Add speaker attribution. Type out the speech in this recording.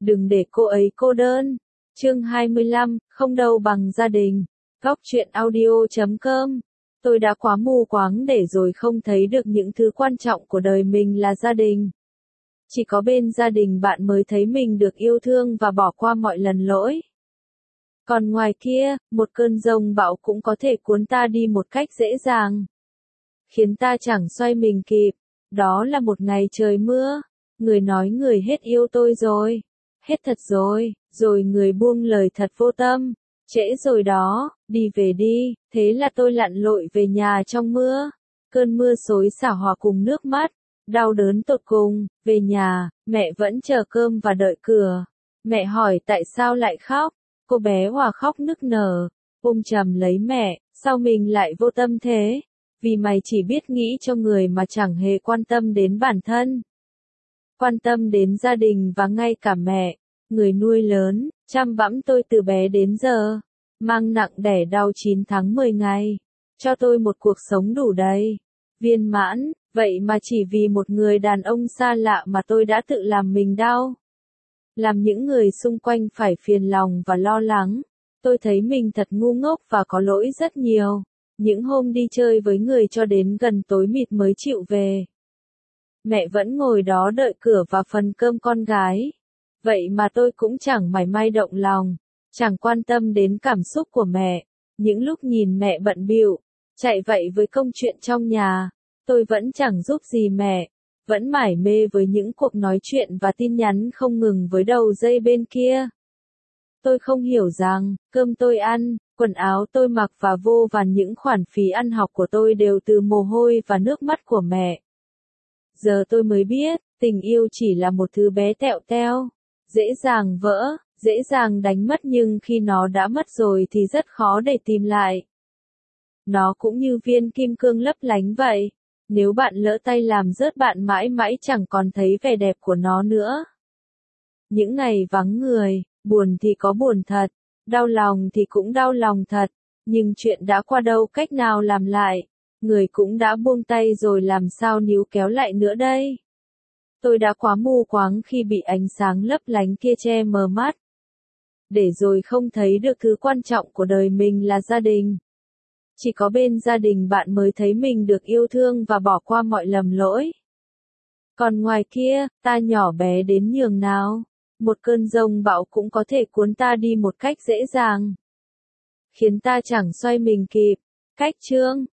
Speaker 1: đừng để cô ấy cô đơn. Chương 25, không đâu bằng gia đình. Góc truyện audio.com. Tôi đã quá mù quáng để rồi không thấy được những thứ quan trọng của đời mình là gia đình. Chỉ có bên gia đình bạn mới thấy mình được yêu thương và bỏ qua mọi lần lỗi. Còn ngoài kia, một cơn giông bão cũng có thể cuốn ta đi một cách dễ dàng, khiến ta chẳng xoay mình kịp. Đó là một ngày trời mưa, người nói người hết yêu tôi rồi, hết thật rồi người buông lời thật vô tâm, trễ rồi đó, đi về đi. Thế là tôi lặn lội về nhà trong mưa, cơn mưa xối xả hòa cùng nước mắt, đau đớn tột cùng. Về nhà, mẹ vẫn chờ cơm và đợi cửa. Mẹ hỏi tại sao lại khóc, cô bé Hòa khóc nức nở, ôm chầm lấy mẹ, sao mình lại vô tâm thế? Vì mày chỉ biết nghĩ cho người mà chẳng hề quan tâm đến bản thân, quan tâm đến gia đình và ngay cả mẹ, người nuôi lớn, chăm bẵm tôi từ bé đến giờ, mang nặng đẻ đau 9 tháng 10 ngày, cho tôi một cuộc sống đủ đầy, viên mãn. Vậy mà chỉ vì một người đàn ông xa lạ mà tôi đã tự làm mình đau, làm những người xung quanh phải phiền lòng và lo lắng. Tôi thấy mình thật ngu ngốc và có lỗi rất nhiều. Những hôm đi chơi với người cho đến gần tối mịt mới chịu về. Mẹ vẫn ngồi đó đợi cửa và phần cơm con gái. Vậy mà tôi cũng chẳng mảy may động lòng, chẳng quan tâm đến cảm xúc của mẹ. Những lúc nhìn mẹ bận bịu, chạy vậy với công chuyện trong nhà, tôi vẫn chẳng giúp gì mẹ, vẫn mải mê với những cuộc nói chuyện và tin nhắn không ngừng với đầu dây bên kia. Tôi không hiểu rằng, cơm tôi ăn, quần áo tôi mặc và vô vàn những khoản phí ăn học của tôi đều từ mồ hôi và nước mắt của mẹ. Giờ tôi mới biết, tình yêu chỉ là một thứ bé tẹo teo, dễ dàng vỡ, dễ dàng đánh mất, nhưng khi nó đã mất rồi thì rất khó để tìm lại. Nó cũng như viên kim cương lấp lánh vậy, nếu bạn lỡ tay làm rớt bạn mãi mãi chẳng còn thấy vẻ đẹp của nó nữa. Những ngày vắng người, buồn thì có buồn thật, đau lòng thì cũng đau lòng thật, nhưng chuyện đã qua đâu cách nào làm lại, người cũng đã buông tay rồi làm sao níu kéo lại nữa đây. Tôi đã quá mù quáng khi bị ánh sáng lấp lánh kia che mờ mắt, để rồi không thấy được thứ quan trọng của đời mình là gia đình. Chỉ có bên gia đình bạn mới thấy mình được yêu thương và bỏ qua mọi lầm lỗi. Còn ngoài kia, ta nhỏ bé đến nhường nào, một cơn giông bão cũng có thể cuốn ta đi một cách dễ dàng, khiến ta chẳng xoay mình kịp. Cách chương